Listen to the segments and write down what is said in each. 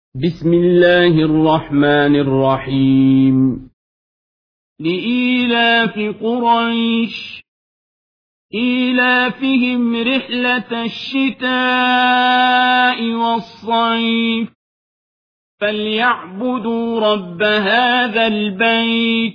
بسم الله الرحمن الرحيم. لإيلاف قريش إيلافهم رحلة الشتاء والصيف فليعبدوا رب هذا البيت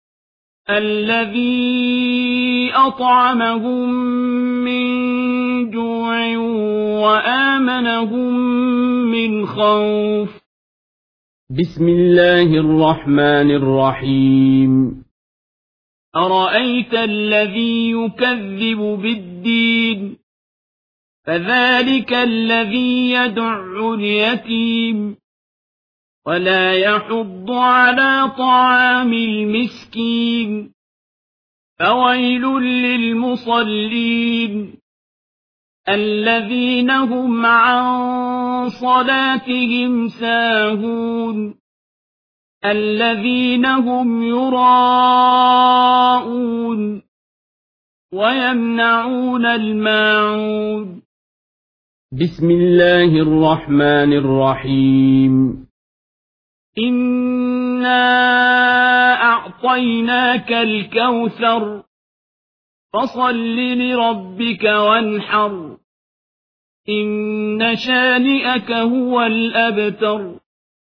الذي أطعمهم من جوع وآمنهم من خوف. بسم الله الرحمن الرحيم. أرأيت الذي يكذب بالدين فذلك الذي يدع اليتيم ولا يحض على طعام المسكين فويل للمصلين الذين هم عن صلاتهم ساهون الذين هم يراءون ويمنعون الماعون. بسم الله الرحمن الرحيم. إنا أعطيناك الكوثر فصل لربك وانحر إن شانئك هو الأبتر.